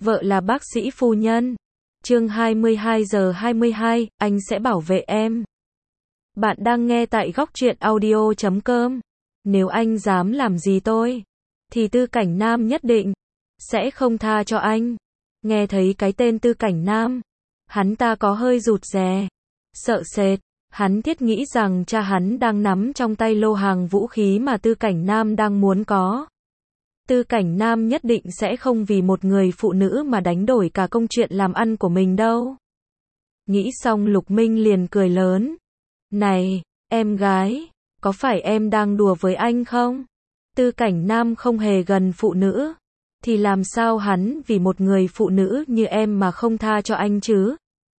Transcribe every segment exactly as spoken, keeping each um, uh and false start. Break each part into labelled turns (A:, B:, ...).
A: Vợ là bác sĩ phu nhân. Chương hai mươi hai giờ hai mươi hai, anh sẽ bảo vệ em. Bạn đang nghe tại góc truyện audio chấm com. Nếu anh dám làm gì tôi, thì Tư Cảnh Nam nhất định sẽ không tha cho anh. Nghe thấy cái tên Tư Cảnh Nam, hắn ta có hơi rụt rè, sợ sệt. Hắn thiết nghĩ rằng cha hắn đang nắm trong tay lô hàng vũ khí mà Tư Cảnh Nam đang muốn có. Tư Cảnh Nam nhất định sẽ không vì một người phụ nữ mà đánh đổi cả công chuyện làm ăn của mình đâu. Nghĩ xong Lục Minh liền cười lớn. Này, em gái, có phải em đang đùa với anh không? Tư Cảnh Nam không hề gần phụ nữ, thì làm sao hắn vì một người phụ nữ như em mà không tha cho anh chứ?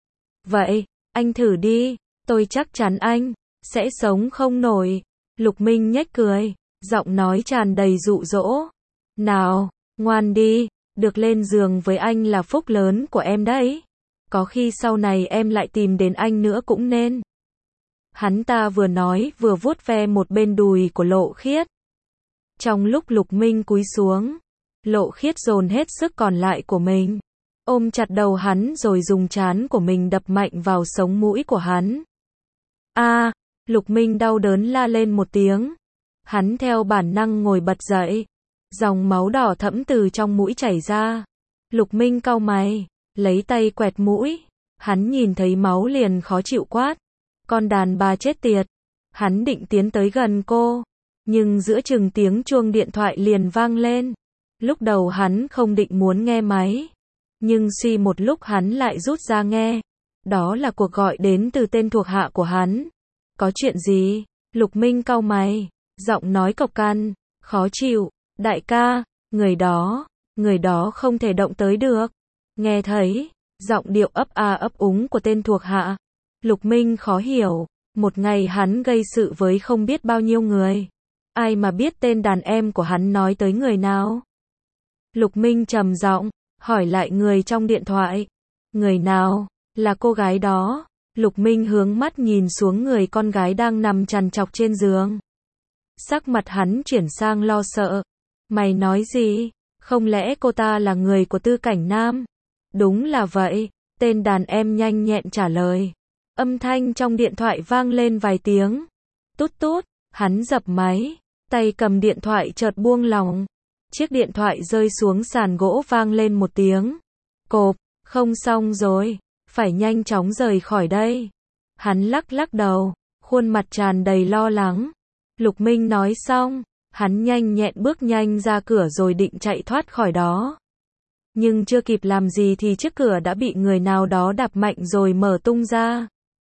A: Vậy, anh thử đi, tôi chắc chắn anh sẽ sống không nổi. Lục Minh nhếch cười, giọng nói tràn đầy dụ dỗ. Nào, ngoan đi, được lên giường với anh là phúc lớn của em đấy. Có khi sau này em lại tìm đến anh nữa cũng nên. Hắn ta vừa nói vừa vuốt ve một bên đùi của Lộ Khiết. Trong lúc Lục Minh cúi xuống, Lộ Khiết dồn hết sức còn lại của mình, ôm chặt đầu hắn rồi dùng trán của mình đập mạnh vào sống mũi của hắn. A, à, Lục Minh đau đớn la lên một tiếng. Hắn theo bản năng ngồi bật dậy. Dòng máu đỏ thẫm từ trong mũi chảy ra. Lục Minh cau mày, lấy tay quẹt mũi. Hắn nhìn thấy máu liền khó chịu quát. Con đàn bà chết tiệt. Hắn định tiến tới gần cô, nhưng giữa chừng tiếng chuông điện thoại liền vang lên. Lúc đầu hắn không định muốn nghe máy, nhưng suy một lúc hắn lại rút ra nghe. Đó là cuộc gọi đến từ tên thuộc hạ của hắn. Có chuyện gì? Lục Minh cau mày, giọng nói cộc cằn, khó chịu. Đại ca, người đó, người đó không thể động tới được. Nghe thấy giọng điệu ấp a ấp úng của tên thuộc hạ, Lục Minh khó hiểu. Một ngày hắn gây sự với không biết bao nhiêu người, ai mà biết tên đàn em của hắn nói tới người nào. Lục Minh trầm giọng hỏi lại người trong điện thoại. Người nào? Là cô gái đó. Lục Minh hướng mắt nhìn xuống người con gái đang nằm trằn trọc trên giường. Sắc mặt hắn chuyển sang lo sợ. Mày nói gì? Không lẽ cô ta là người của Tư Cảnh Nam? Đúng là vậy, tên đàn em nhanh nhẹn trả lời. Âm thanh trong điện thoại vang lên vài tiếng. Tút tút, hắn dập máy, tay cầm điện thoại chợt buông lỏng. Chiếc điện thoại rơi xuống sàn gỗ vang lên một tiếng. Cộp, không xong rồi, phải nhanh chóng rời khỏi đây. Hắn lắc lắc đầu, khuôn mặt tràn đầy lo lắng. Lục Minh nói xong, hắn nhanh nhẹn bước nhanh ra cửa rồi định chạy thoát khỏi đó. Nhưng chưa kịp làm gì thì chiếc cửa đã bị người nào đó đạp mạnh rồi mở tung ra.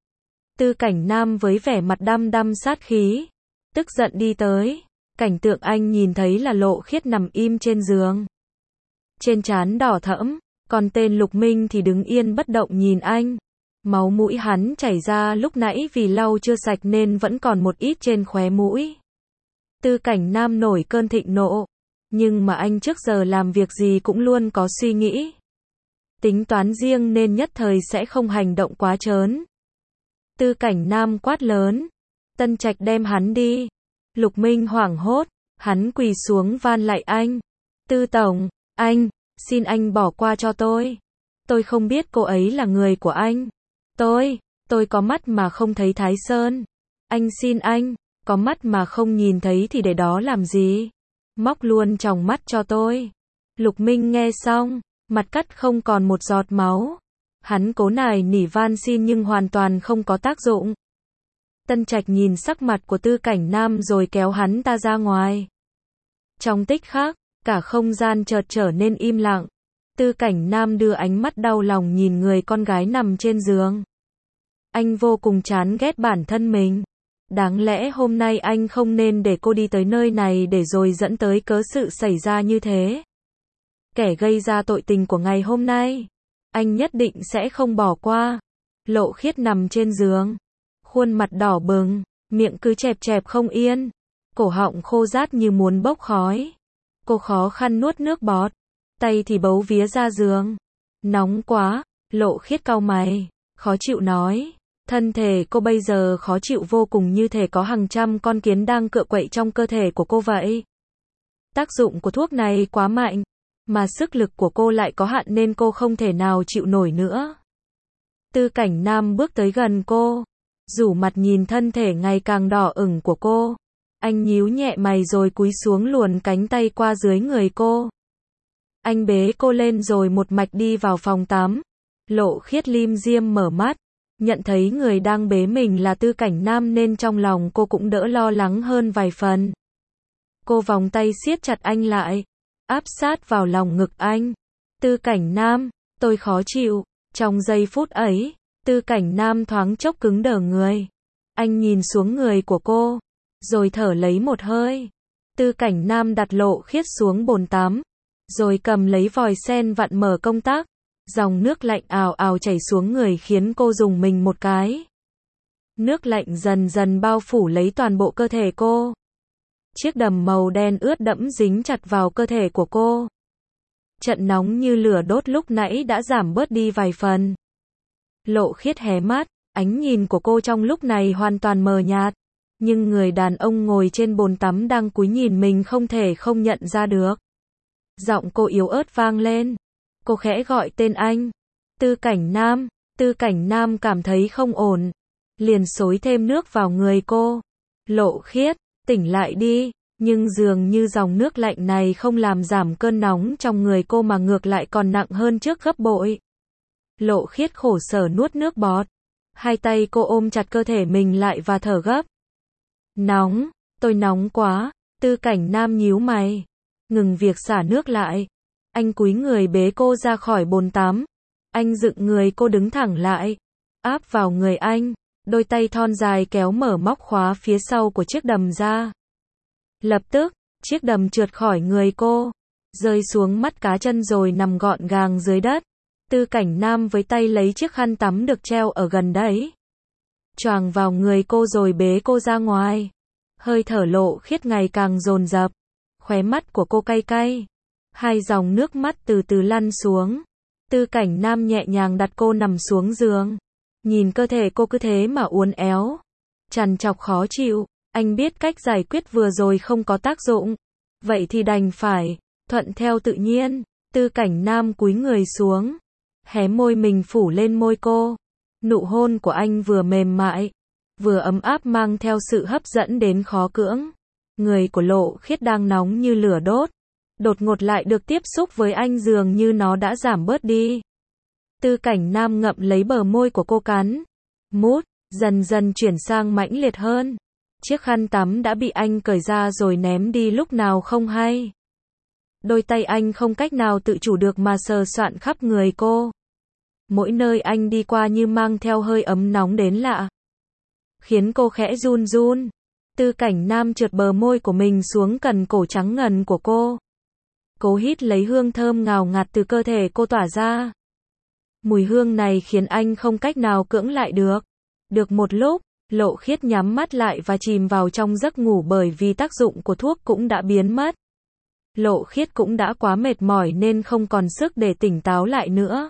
A: Tư Cảnh Nam với vẻ mặt đăm đăm sát khí, tức giận đi tới. Cảnh tượng anh nhìn thấy là Lộ Khiết nằm im trên giường, trên trán đỏ thẫm, còn tên Lục Minh thì đứng yên bất động nhìn anh. Máu mũi hắn chảy ra lúc nãy vì lau chưa sạch nên vẫn còn một ít trên khóe mũi. Tư Cảnh Nam nổi cơn thịnh nộ, nhưng mà anh trước giờ làm việc gì cũng luôn có suy nghĩ, tính toán riêng nên nhất thời sẽ không hành động quá trớn. Tư Cảnh Nam quát lớn, Tân Trạch đem hắn đi. Lục Minh hoảng hốt, hắn quỳ xuống van lạy anh. Tư tổng, anh, xin anh bỏ qua cho tôi. Tôi không biết cô ấy là người của anh. Tôi, tôi có mắt mà không thấy Thái Sơn. Anh xin anh, có mắt mà không nhìn thấy thì để đó làm gì? Móc luôn tròng mắt cho tôi. Lục Minh nghe xong, mặt cắt không còn một giọt máu. Hắn cố nài nỉ van xin nhưng hoàn toàn không có tác dụng. Tân Trạch nhìn sắc mặt của Tư Cảnh Nam rồi kéo hắn ta ra ngoài. Trong tích khắc, cả không gian chợt trở nên im lặng. Tư Cảnh Nam đưa ánh mắt đau lòng nhìn người con gái nằm trên giường. Anh vô cùng chán ghét bản thân mình. Đáng lẽ hôm nay anh không nên để cô đi tới nơi này để rồi dẫn tới cớ sự xảy ra như thế. Kẻ gây ra tội tình của ngày hôm nay, anh nhất định sẽ không bỏ qua. Lộ Khiết nằm trên giường, khuôn mặt đỏ bừng, miệng cứ chẹp chẹp không yên, cổ họng khô rát như muốn bốc khói. Cô khó khăn nuốt nước bọt, tay thì bấu vía ra giường. Nóng quá, Lộ Khiết cau mày, khó chịu nói. Thân thể cô bây giờ khó chịu vô cùng, như thể có hàng trăm con kiến đang cựa quậy trong cơ thể của cô vậy. Tác dụng của thuốc này quá mạnh, mà sức lực của cô lại có hạn nên cô không thể nào chịu nổi nữa. Tư Cảnh Nam bước tới gần cô, rủ mặt nhìn thân thể ngày càng đỏ ửng của cô. Anh nhíu nhẹ mày rồi cúi xuống luồn cánh tay qua dưới người cô. Anh bế cô lên rồi một mạch đi vào phòng tắm. Lộ Khiết lim dim mở mắt, nhận thấy người đang bế mình là Tư Cảnh Nam nên trong lòng cô cũng đỡ lo lắng hơn vài phần. Cô vòng tay siết chặt anh lại, áp sát vào lòng ngực anh. Tư Cảnh Nam, tôi khó chịu. Trong giây phút ấy, Tư Cảnh Nam thoáng chốc cứng đờ người. Anh nhìn xuống người của cô, rồi thở lấy một hơi. Tư Cảnh Nam đặt Lộ Khiết xuống bồn tắm, rồi cầm lấy vòi sen vặn mở công tắc. Dòng nước lạnh ào ào chảy xuống người khiến cô rùng mình một cái. Nước lạnh dần dần bao phủ lấy toàn bộ cơ thể cô. Chiếc đầm màu đen ướt đẫm dính chặt vào cơ thể của cô. Trận nóng như lửa đốt lúc nãy đã giảm bớt đi vài phần. Lộ Khiết hé mắt, ánh nhìn của cô trong lúc này hoàn toàn mờ nhạt. Nhưng người đàn ông ngồi trên bồn tắm đang cúi nhìn mình không thể không nhận ra được. Giọng cô yếu ớt vang lên. Cô khẽ gọi tên anh. Tư Cảnh Nam. Tư Cảnh Nam cảm thấy không ổn, liền xối thêm nước vào người cô. Lộ Khiết, tỉnh lại đi. Nhưng dường như dòng nước lạnh này không làm giảm cơn nóng trong người cô mà ngược lại còn nặng hơn trước gấp bội. Lộ Khiết khổ sở nuốt nước bọt. Hai tay cô ôm chặt cơ thể mình lại và thở gấp. Nóng, tôi nóng quá. Tư Cảnh Nam nhíu mày, ngừng việc xả nước lại. Anh cúi người bế cô ra khỏi bồn tắm. Anh dựng người cô đứng thẳng lại, áp vào người anh. Đôi tay thon dài kéo mở móc khóa phía sau của chiếc đầm ra. Lập tức, chiếc đầm trượt khỏi người cô, rơi xuống mắt cá chân rồi nằm gọn gàng dưới đất. Tư Cảnh Nam với tay lấy chiếc khăn tắm được treo ở gần đấy, choàng vào người cô rồi bế cô ra ngoài. Hơi thở Lộ Khiết ngày càng dồn dập, khóe mắt của cô cay cay, hai dòng nước mắt từ từ lăn xuống. Tư Cảnh Nam nhẹ nhàng đặt cô nằm xuống giường, nhìn cơ thể cô cứ thế mà uốn éo, trằn trọc khó chịu. Anh biết cách giải quyết vừa rồi không có tác dụng, vậy thì đành phải thuận theo tự nhiên. Tư Cảnh Nam cúi người xuống, hé môi mình phủ lên môi cô. Nụ hôn của anh vừa mềm mại, vừa ấm áp mang theo sự hấp dẫn đến khó cưỡng. Người của Lộ Khiết đang nóng như lửa đốt, đột ngột lại được tiếp xúc với anh dường như nó đã giảm bớt đi. Tư Cảnh Nam ngậm lấy bờ môi của cô cắn, mút, dần dần chuyển sang mãnh liệt hơn. Chiếc khăn tắm đã bị anh cởi ra rồi ném đi lúc nào không hay. Đôi tay anh không cách nào tự chủ được mà sờ soạn khắp người cô. Mỗi nơi anh đi qua như mang theo hơi ấm nóng đến lạ, khiến cô khẽ run run. Tư Cảnh Nam trượt bờ môi của mình xuống cần cổ trắng ngần của cô, cố hít lấy hương thơm ngào ngạt từ cơ thể cô tỏa ra. Mùi hương này khiến anh không cách nào cưỡng lại được. Được một lúc, Lộ Khiết nhắm mắt lại và chìm vào trong giấc ngủ bởi vì tác dụng của thuốc cũng đã biến mất. Lộ Khiết cũng đã quá mệt mỏi nên không còn sức để tỉnh táo lại nữa.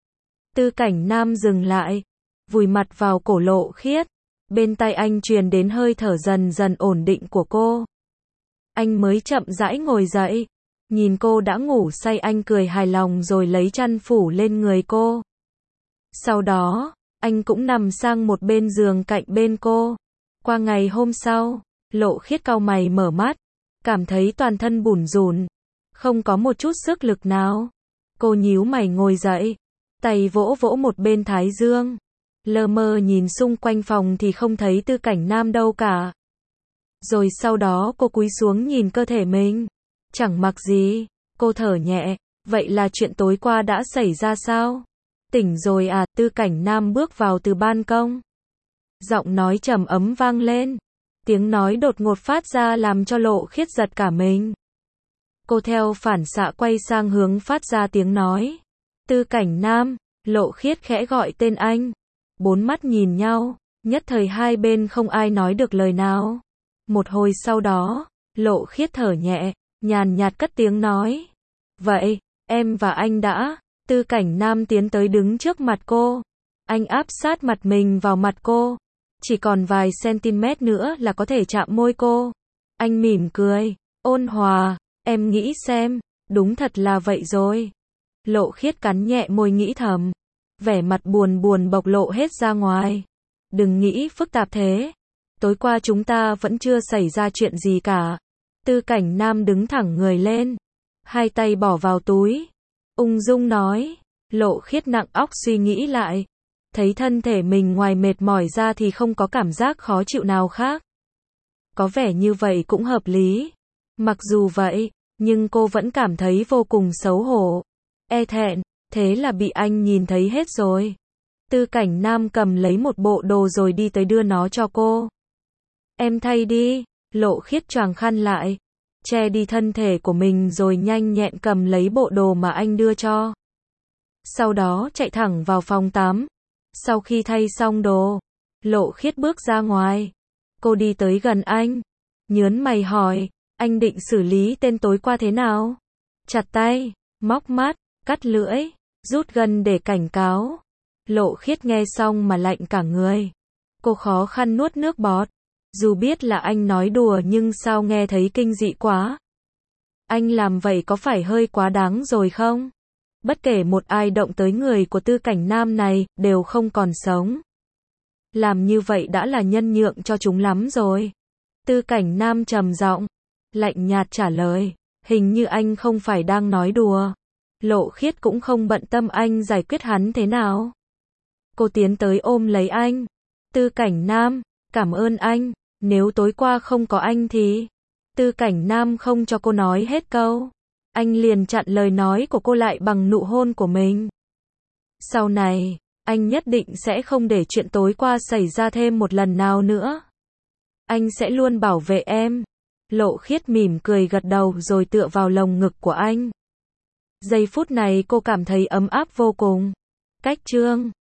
A: Tư Cảnh Nam dừng lại, vùi mặt vào cổ Lộ Khiết. Bên tai anh truyền đến hơi thở dần dần ổn định của cô. Anh mới chậm rãi ngồi dậy, nhìn cô đã ngủ say anh cười hài lòng rồi lấy chăn phủ lên người cô. Sau đó, anh cũng nằm sang một bên giường cạnh bên cô. Qua ngày hôm sau, Lộ Khiết cau mày mở mắt, cảm thấy toàn thân bủn rủn, không có một chút sức lực nào. Cô nhíu mày ngồi dậy, tay vỗ vỗ một bên thái dương. Lơ mơ nhìn xung quanh phòng thì không thấy Tư Cảnh Nam đâu cả. Rồi sau đó cô cúi xuống nhìn cơ thể mình. Chẳng mặc gì, cô thở nhẹ, vậy là chuyện tối qua đã xảy ra sao? Tỉnh rồi à? Tư Cảnh Nam bước vào từ ban công. Giọng nói trầm ấm vang lên. Tiếng nói đột ngột phát ra làm cho Lộ Khiết giật cả mình. Cô theo phản xạ quay sang hướng phát ra tiếng nói. Tư Cảnh Nam. Lộ Khiết khẽ gọi tên anh. Bốn mắt nhìn nhau, nhất thời hai bên không ai nói được lời nào. Một hồi sau đó, Lộ Khiết thở nhẹ, nhàn nhạt cất tiếng nói. Vậy, em và anh đã. Tư Cảnh Nam tiến tới đứng trước mặt cô. Anh áp sát mặt mình vào mặt cô. Chỉ còn vài cm nữa là có thể chạm môi cô. Anh mỉm cười, ôn hòa. Em nghĩ xem, Đúng thật là vậy rồi. Lộ Khiết cắn nhẹ môi nghĩ thầm. Vẻ mặt buồn buồn bộc lộ hết ra ngoài. Đừng nghĩ phức tạp thế. Tối qua chúng ta vẫn chưa xảy ra chuyện gì cả. Tư Cảnh Nam đứng thẳng người lên. Hai tay bỏ vào túi. Ung dung nói. Lộ Khiết nặng óc suy nghĩ lại. Thấy thân thể mình ngoài mệt mỏi ra thì không có cảm giác khó chịu nào khác. Có vẻ như vậy cũng hợp lý. Mặc dù vậy, nhưng cô vẫn cảm thấy vô cùng xấu hổ. E thẹn, thế là bị anh nhìn thấy hết rồi. Tư Cảnh Nam cầm lấy một bộ đồ rồi đi tới đưa nó cho cô. Em thay đi. Lộ Khiết choàng khăn lại, che đi thân thể của mình rồi nhanh nhẹn cầm lấy bộ đồ mà anh đưa cho. Sau đó chạy thẳng vào phòng tắm. Sau khi thay xong đồ, Lộ Khiết bước ra ngoài. Cô đi tới gần anh, nhớn mày hỏi, anh định xử lý tên tối qua thế nào? Chặt tay, móc mắt, cắt lưỡi, rút gân để cảnh cáo. Lộ Khiết nghe xong mà lạnh cả người. Cô khó khăn nuốt nước bọt. Dù biết là anh nói đùa nhưng sao nghe thấy kinh dị quá. Anh làm vậy có phải hơi quá đáng rồi không? Bất kể một ai động tới người của Tư Cảnh Nam này, đều không còn sống. Làm như vậy đã là nhân nhượng cho chúng lắm rồi. Tư Cảnh Nam trầm giọng, lạnh nhạt trả lời, hình như anh không phải đang nói đùa. Lộ Khiết cũng không bận tâm anh giải quyết hắn thế nào. Cô tiến tới ôm lấy anh. Tư Cảnh Nam, cảm ơn anh, nếu tối qua không có anh thì... Tư Cảnh Nam không cho cô nói hết câu. Anh liền chặn lời nói của cô lại bằng nụ hôn của mình. Sau này, anh nhất định sẽ không để chuyện tối qua xảy ra thêm một lần nào nữa. Anh sẽ luôn bảo vệ em. Lộ Khiết mỉm cười gật đầu rồi tựa vào lồng ngực của anh. Giây phút này cô cảm thấy ấm áp vô cùng. Cách chương